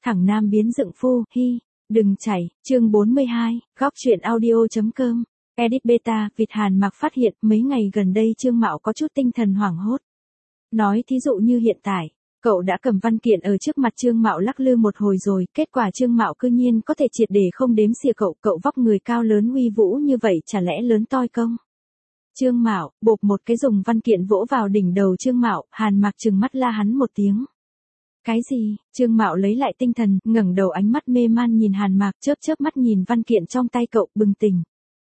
Thẳng nam biến dựng phu, hi, đừng chảy, chương 42, góc truyện audio.com, edit beta, Việt Hàn Mạc phát hiện mấy ngày gần đây Trương Mạo có chút tinh thần hoảng hốt. Nói thí dụ như hiện tại, cậu đã cầm văn kiện ở trước mặt Trương Mạo lắc lư một hồi rồi, kết quả Trương Mạo cư nhiên có thể triệt để không đếm xỉa cậu vóc người cao lớn uy vũ như vậy chả lẽ lớn toi công. Trương Mạo, bộp một cái dùng văn kiện vỗ vào đỉnh đầu Trương Mạo, Hàn Mạc trừng mắt la hắn một tiếng. Cái gì? Trương Mạo lấy lại tinh thần, ngẩng đầu ánh mắt mê man nhìn Hàn Mạc, chớp mắt nhìn văn kiện trong tay cậu, bừng tỉnh.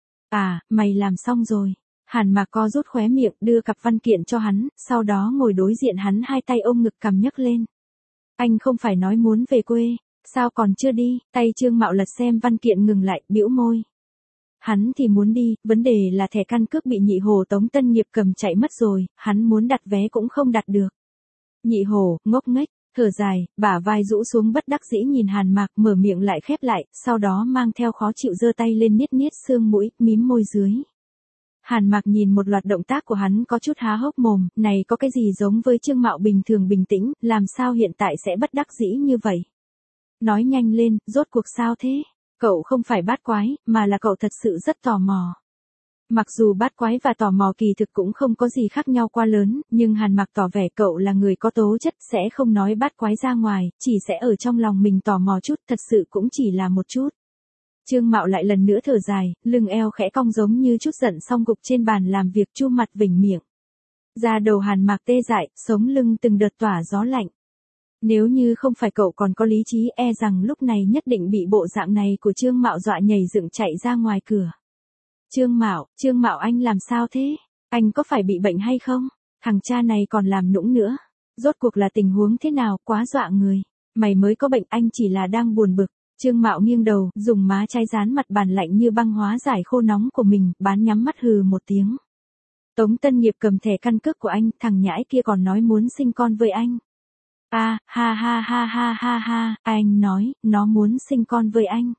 À, mày làm xong rồi. Hàn Mạc co rút khóe miệng, đưa cặp văn kiện cho hắn, sau đó ngồi đối diện hắn, hai tay ôm ngực cằm nhấc lên. Anh không phải nói muốn về quê, sao còn chưa đi? Tay Trương Mạo lật xem văn kiện ngừng lại, bĩu môi. Hắn thì muốn đi, vấn đề là thẻ căn cước bị nhị hồ Tống Tân Nghiệp cầm chạy mất rồi, hắn muốn đặt vé cũng không đặt được. Nhị hồ, ngốc nghếch, thở dài, bả vai rũ xuống bất đắc dĩ nhìn Hàn Mạc, mở miệng lại khép lại, sau đó mang theo khó chịu giơ tay lên niết xương mũi, mím môi dưới. Hàn Mạc nhìn một loạt động tác của hắn có chút há hốc mồm, này có cái gì giống với Trương Mạo bình thường bình tĩnh, làm sao hiện tại sẽ bất đắc dĩ như vậy? Nói nhanh lên, rốt cuộc sao thế? Cậu không phải bát quái, mà là cậu thật sự rất tò mò. Mặc dù bát quái và tò mò kỳ thực cũng không có gì khác nhau quá lớn, nhưng Hàn Mạc tỏ vẻ cậu là người có tố chất, sẽ không nói bát quái ra ngoài, chỉ sẽ ở trong lòng mình tò mò chút, thật sự cũng chỉ là một chút. Trương Mạo lại lần nữa thở dài, lưng eo khẽ cong giống như chút giận xong gục trên bàn làm việc, chu mặt vểnh miệng. Da đầu Hàn Mạc tê dại, sống lưng từng đợt tỏa gió lạnh. Nếu như không phải cậu còn có lý trí, e rằng lúc này nhất định bị bộ dạng này của Trương Mạo dọa nhảy dựng chạy ra ngoài cửa. Trương Mạo anh làm sao thế? Anh có phải bị bệnh hay không? Thằng cha này còn làm nũng nữa. Rốt cuộc là tình huống thế nào, quá dọa người. Mày mới có bệnh, anh chỉ là đang buồn bực. Trương Mạo nghiêng đầu, dùng má trái dán mặt bàn lạnh như băng hóa giải khô nóng của mình, bán nhắm mắt hừ một tiếng. Tống Tân Nghiệp cầm thẻ căn cước của anh, thằng nhãi kia còn nói muốn sinh con với anh. À, ha, anh nói, nó muốn sinh con với anh.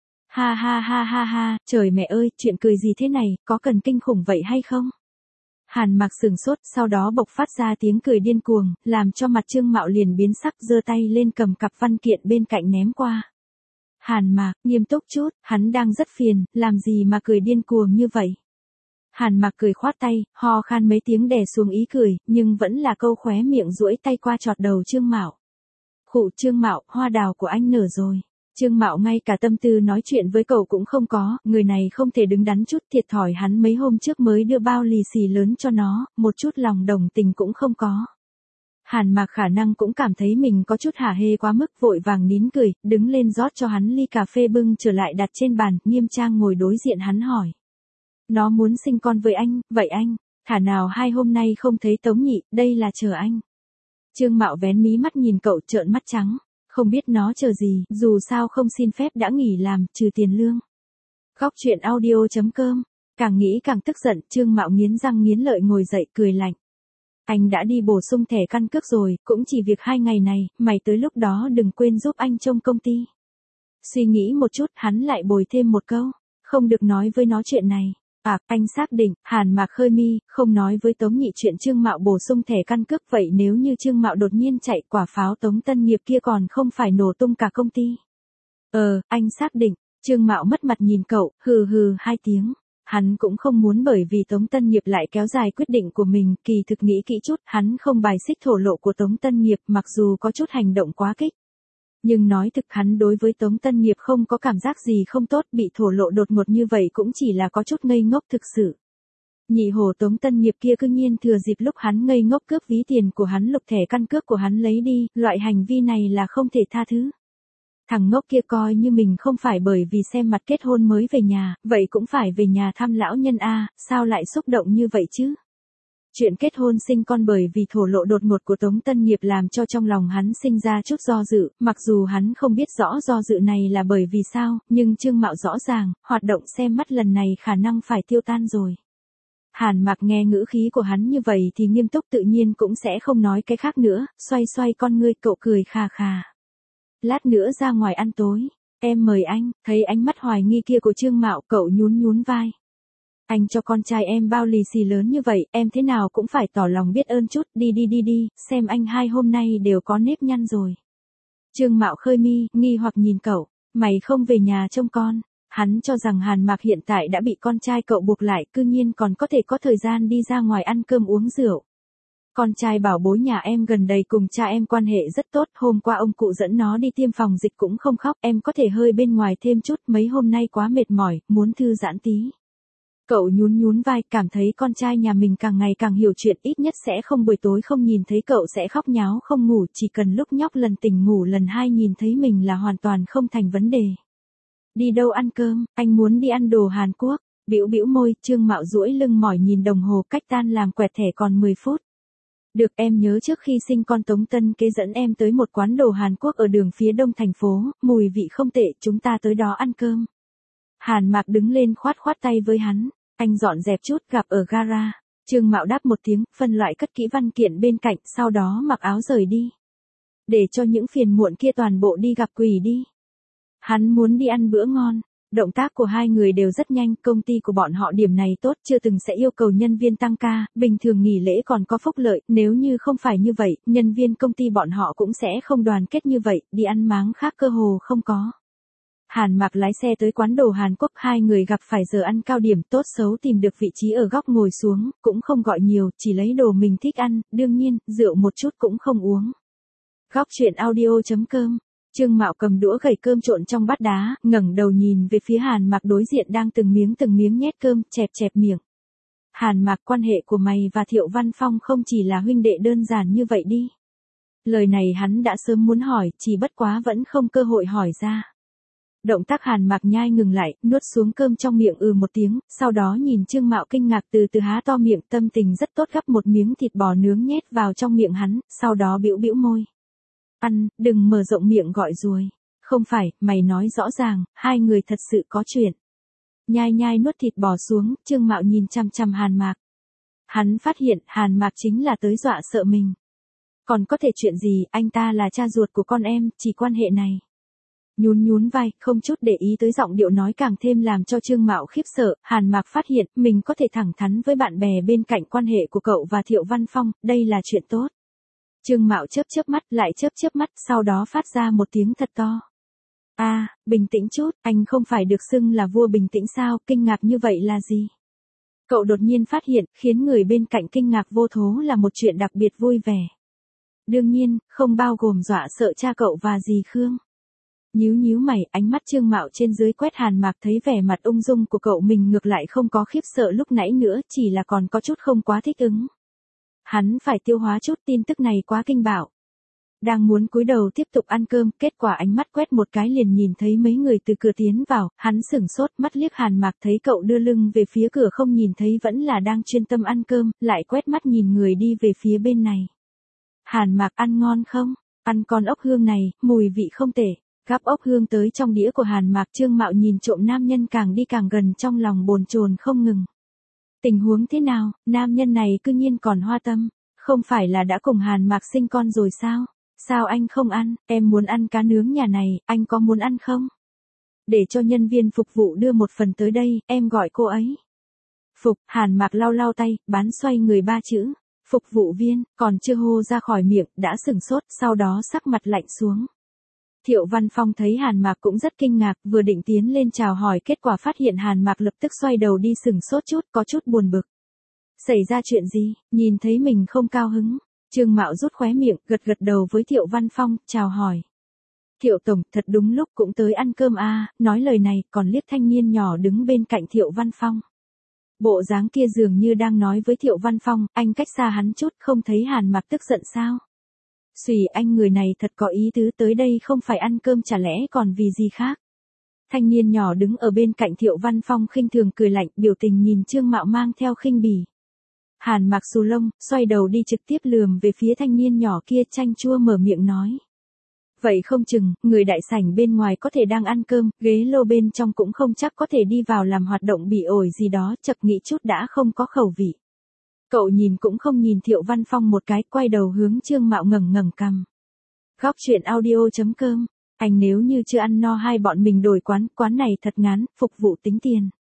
Ha, trời mẹ ơi, chuyện cười gì thế này, có cần kinh khủng vậy hay không? Hàn Mạc sừng sốt, sau đó bộc phát ra tiếng cười điên cuồng, làm cho mặt Trương Mạo liền biến sắc, giơ tay lên cầm cặp văn kiện bên cạnh ném qua. Hàn Mạc, nghiêm túc chút, hắn đang rất phiền, làm gì mà cười điên cuồng như vậy? Hàn Mạc cười khoát tay, ho khan mấy tiếng đè xuống ý cười, nhưng vẫn là câu khóe miệng duỗi tay qua chọt đầu Trương Mạo. Khụ Trương Mạo, hoa đào của anh nở rồi. Trương Mạo ngay cả tâm tư nói chuyện với cậu cũng không có, người này không thể đứng đắn chút, thiệt thòi hắn mấy hôm trước mới đưa bao lì xì lớn cho nó, một chút lòng đồng tình cũng không có. Hàn Mạc khả năng cũng cảm thấy mình có chút hả hê quá mức, vội vàng nín cười, đứng lên rót cho hắn ly cà phê bưng trở lại đặt trên bàn, nghiêm trang ngồi đối diện hắn hỏi. Nó muốn sinh con với anh, vậy anh, thả nào 2 hôm nay không thấy Tống nhị, đây là chờ anh. Trương Mạo vén mí mắt nhìn cậu trợn mắt trắng, không biết nó chờ gì, dù sao không xin phép đã nghỉ làm, trừ tiền lương. Góc truyện audio.com, càng nghĩ càng tức giận, Trương Mạo nghiến răng nghiến lợi ngồi dậy cười lạnh. Anh đã đi bổ sung thẻ căn cước rồi, cũng chỉ việc 2 ngày này, mày tới lúc đó đừng quên giúp anh trông công ty. Suy nghĩ một chút, hắn lại bồi thêm một câu, không được nói với nó chuyện này. À, anh xác định, Hàn Mạc khơi mi, không nói với Tống nhị chuyện Trương Mạo bổ sung thẻ căn cước, vậy nếu như Trương Mạo đột nhiên chạy, quả pháo Tống Tân Nghiệp kia còn không phải nổ tung cả công ty. Anh xác định, Trương Mạo mất mặt nhìn cậu, hừ 2 tiếng. Hắn cũng không muốn bởi vì Tống Tân Nghiệp lại kéo dài quyết định của mình, kỳ thực nghĩ kỹ chút, hắn không bài xích thổ lộ của Tống Tân Nghiệp, mặc dù có chút hành động quá kích. Nhưng nói thực hắn đối với Tống Tân Nghiệp không có cảm giác gì không tốt, bị thổ lộ đột ngột như vậy cũng chỉ là có chút ngây ngốc thực sự. Nhị hồ Tống Tân Nghiệp kia cư nhiên thừa dịp lúc hắn ngây ngốc cướp ví tiền của hắn, lục thẻ căn cước của hắn lấy đi, loại hành vi này là không thể tha thứ. Thằng ngốc kia coi như mình không phải bởi vì xem mặt kết hôn mới về nhà, vậy cũng phải về nhà thăm lão nhân a, sao lại xúc động như vậy chứ? Chuyện kết hôn sinh con bởi vì thổ lộ đột ngột của Tống Tân Nghiệp làm cho trong lòng hắn sinh ra chút do dự, mặc dù hắn không biết rõ do dự này là bởi vì sao, nhưng Trương Mạo rõ ràng, hoạt động xem mắt lần này khả năng phải tiêu tan rồi. Hàn Mạc nghe ngữ khí của hắn như vậy thì nghiêm túc tự nhiên cũng sẽ không nói cái khác nữa, xoay con ngươi, cậu cười khà khà. Lát nữa ra ngoài ăn tối, em mời anh, thấy ánh mắt hoài nghi kia của Trương Mạo, cậu nhún vai. Anh cho con trai em bao lì xì lớn như vậy, em thế nào cũng phải tỏ lòng biết ơn chút, đi, xem anh 2 hôm nay đều có nếp nhăn rồi. Trương Mạo khơi mi, nghi hoặc nhìn cậu, mày không về nhà trông con. Hắn cho rằng Hàn Mạc hiện tại đã bị con trai cậu buộc lại, cư nhiên còn có thể có thời gian đi ra ngoài ăn cơm uống rượu. Con trai bảo bối nhà em gần đây cùng cha em quan hệ rất tốt, hôm qua ông cụ dẫn nó đi tiêm phòng dịch cũng không khóc, em có thể hơi bên ngoài thêm chút, mấy hôm nay quá mệt mỏi, muốn thư giãn tí. Cậu nhún nhún vai, cảm thấy con trai nhà mình càng ngày càng hiểu chuyện, ít nhất sẽ không buổi tối không nhìn thấy cậu sẽ khóc nháo không ngủ, chỉ cần lúc nhóc lần tỉnh ngủ lần hai nhìn thấy mình là hoàn toàn không thành vấn đề. Đi đâu ăn cơm, anh muốn đi ăn đồ Hàn Quốc, bĩu bĩu môi, Trương Mạo duỗi lưng mỏi nhìn đồng hồ, cách tan làm quẹt thẻ còn 10 phút. Được, em nhớ trước khi sinh con Tống Tân Kế dẫn em tới một quán đồ Hàn Quốc ở đường phía đông thành phố, mùi vị không tệ, chúng ta tới đó ăn cơm. Hàn Mạc đứng lên khoát khoát tay với hắn, anh dọn dẹp chút, gặp ở gara. Trương Mạo đáp một tiếng, phân loại cất kỹ văn kiện bên cạnh, sau đó mặc áo rời đi. Để cho những phiền muộn kia toàn bộ đi gặp quỷ đi. Hắn muốn đi ăn bữa ngon. Động tác của hai người đều rất nhanh, công ty của bọn họ điểm này tốt, chưa từng sẽ yêu cầu nhân viên tăng ca, bình thường nghỉ lễ còn có phúc lợi, nếu như không phải như vậy, nhân viên công ty bọn họ cũng sẽ không đoàn kết như vậy, đi ăn máng khác cơ hồ không có. Hàn Mạc lái xe tới quán đồ Hàn Quốc, hai người gặp phải giờ ăn cao điểm, tốt xấu tìm được vị trí ở góc ngồi xuống, cũng không gọi nhiều, chỉ lấy đồ mình thích ăn, đương nhiên, rượu một chút cũng không uống. Góc chuyện audio.com. Trương Mạo cầm đũa gẩy cơm trộn trong bát đá, ngẩng đầu nhìn về phía Hàn Mạc đối diện đang từng miếng nhét cơm, chẹp chẹp miệng. Hàn Mạc, quan hệ của mày và Thiệu Văn Phong không chỉ là huynh đệ đơn giản như vậy đi. Lời này hắn đã sớm muốn hỏi, chỉ bất quá vẫn không cơ hội hỏi ra. Động tác Hàn Mạc nhai ngừng lại, nuốt xuống cơm trong miệng một tiếng, sau đó nhìn Trương Mạo kinh ngạc từ từ há to miệng, tâm tình rất tốt, gắp một miếng thịt bò nướng nhét vào trong miệng hắn, sau đó bĩu bĩu môi. Ăn, đừng mở rộng miệng gọi ruồi. Không phải, mày nói rõ ràng, hai người thật sự có chuyện. Nhai nhai nuốt thịt bò xuống, Trương Mạo nhìn chăm chăm Hàn Mạc. Hắn phát hiện Hàn Mạc chính là tới dọa sợ mình. Còn có thể chuyện gì, anh ta là cha ruột của con em, chỉ quan hệ này. Nhún vai, không chút để ý tới giọng điệu nói càng thêm làm cho Trương Mạo khiếp sợ, Hàn Mạc phát hiện mình có thể thẳng thắn với bạn bè bên cạnh quan hệ của cậu và Thiệu Văn Phong, đây là chuyện tốt. Trương Mạo chớp mắt, lại chớp mắt, sau đó phát ra một tiếng thật to. Bình tĩnh chút, anh không phải được xưng là vua bình tĩnh sao, kinh ngạc như vậy là gì? Cậu đột nhiên phát hiện, khiến người bên cạnh kinh ngạc vô thố là một chuyện đặc biệt vui vẻ. Đương nhiên, không bao gồm dọa sợ cha cậu và dì Khương. Nhíu mày, ánh mắt Trương Mạo trên dưới quét Hàn Mạc, thấy vẻ mặt ung dung của cậu mình ngược lại không có khiếp sợ lúc nãy nữa, chỉ là còn có chút không quá thích ứng. Hắn phải tiêu hóa chút, tin tức này quá kinh bạo. Đang muốn cúi đầu tiếp tục ăn cơm, kết quả ánh mắt quét một cái liền nhìn thấy mấy người từ cửa tiến vào, hắn sửng sốt, mắt liếc Hàn Mạc thấy cậu đưa lưng về phía cửa không nhìn thấy vẫn là đang chuyên tâm ăn cơm, lại quét mắt nhìn người đi về phía bên này. Hàn Mạc, ăn ngon không? Ăn con ốc hương này, mùi vị không tệ. Gắp ốc hương tới trong đĩa của Hàn Mạc, Trương Mạo nhìn trộm nam nhân càng đi càng gần, trong lòng bồn chồn không ngừng. Tình huống thế nào, nam nhân này cư nhiên còn hoa tâm, không phải là đã cùng Hàn Mạc sinh con rồi sao? Sao anh không ăn, em muốn ăn cá nướng nhà này, anh có muốn ăn không? Để cho nhân viên phục vụ đưa một phần tới đây, em gọi cô ấy. Hàn Mạc lau tay, bán xoay người ba chữ. Phục vụ viên, còn chưa hô ra khỏi miệng, đã sửng sốt, sau đó sắc mặt lạnh xuống. Thiệu Văn Phong thấy Hàn Mạc cũng rất kinh ngạc, vừa định tiến lên chào hỏi, kết quả phát hiện Hàn Mạc lập tức xoay đầu đi, sửng sốt chút, có chút buồn bực. Xảy ra chuyện gì, nhìn thấy mình không cao hứng. Trương Mạo rút khóe miệng, gật đầu với Thiệu Văn Phong, chào hỏi. Thiệu Tổng, thật đúng lúc cũng tới ăn cơm nói lời này, còn liếc thanh niên nhỏ đứng bên cạnh Thiệu Văn Phong. Bộ dáng kia dường như đang nói với Thiệu Văn Phong, anh cách xa hắn chút, không thấy Hàn Mạc tức giận sao? Xùy, anh người này thật có ý tứ, tới đây không phải ăn cơm chả lẽ còn vì gì khác? Thanh niên nhỏ đứng ở bên cạnh Thiệu Văn Phong khinh thường cười lạnh, biểu tình nhìn Trương Mạo mang theo khinh bỉ. Hàn Mạc xù lông, xoay đầu đi trực tiếp lườm về phía thanh niên nhỏ kia, chanh chua mở miệng nói. Vậy không chừng, người đại sảnh bên ngoài có thể đang ăn cơm, ghế lô bên trong cũng không chắc có thể đi vào làm hoạt động bị ổi gì đó, chợt nghĩ chút đã không có khẩu vị. Cậu nhìn cũng không nhìn Thiệu Văn Phong một cái, quay đầu hướng Trương Mạo ngẩng cằm. Góc chuyện audio.com, anh nếu như chưa ăn no hai bọn mình đổi quán này thật ngán, phục vụ tính tiền.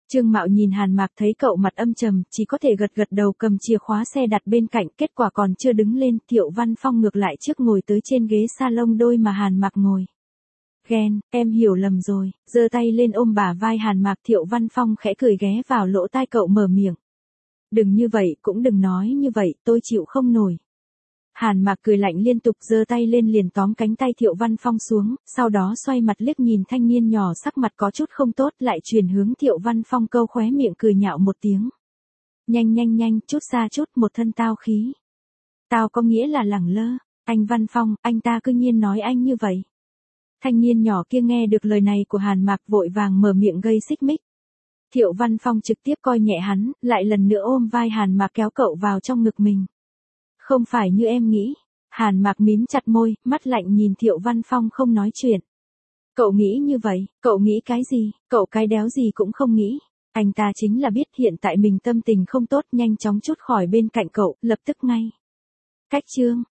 Trương Mạo nhìn Hàn Mạc thấy cậu mặt âm trầm, chỉ có thể gật gật đầu cầm chìa khóa xe đặt bên cạnh, kết quả còn chưa đứng lên, Thiệu Văn Phong ngược lại trước ngồi tới trên ghế salon đôi mà Hàn Mạc ngồi. Ghen, em hiểu lầm rồi, giơ tay lên ôm bả vai Hàn Mạc. Thiệu Văn Phong khẽ cười ghé vào lỗ tai cậu mở miệng. Đừng như vậy, cũng đừng nói như vậy, tôi chịu không nổi. Hàn Mạc cười lạnh liên tục giơ tay lên liền tóm cánh tay Thiệu Văn Phong xuống, sau đó xoay mặt liếc nhìn thanh niên nhỏ sắc mặt có chút không tốt lại chuyển hướng Thiệu Văn Phong câu khóe miệng cười nhạo một tiếng. Nhanh nhanh nhanh, chút xa chút, một thân tao khí. Tao có nghĩa là lẳng lơ, anh Văn Phong, anh ta cứ nhiên nói anh như vậy. Thanh niên nhỏ kia nghe được lời này của Hàn Mạc vội vàng mở miệng gây xích mích. Thiệu Văn Phong trực tiếp coi nhẹ hắn, lại lần nữa ôm vai Hàn Mạc kéo cậu vào trong ngực mình. Không phải như em nghĩ. Hàn Mạc mím chặt môi, mắt lạnh nhìn Thiệu Văn Phong không nói chuyện. Cậu nghĩ như vậy, cậu nghĩ cái gì, cậu cái đéo gì cũng không nghĩ. Anh ta chính là biết hiện tại mình tâm tình không tốt, nhanh chóng trút khỏi bên cạnh cậu, lập tức ngay. Cách chương.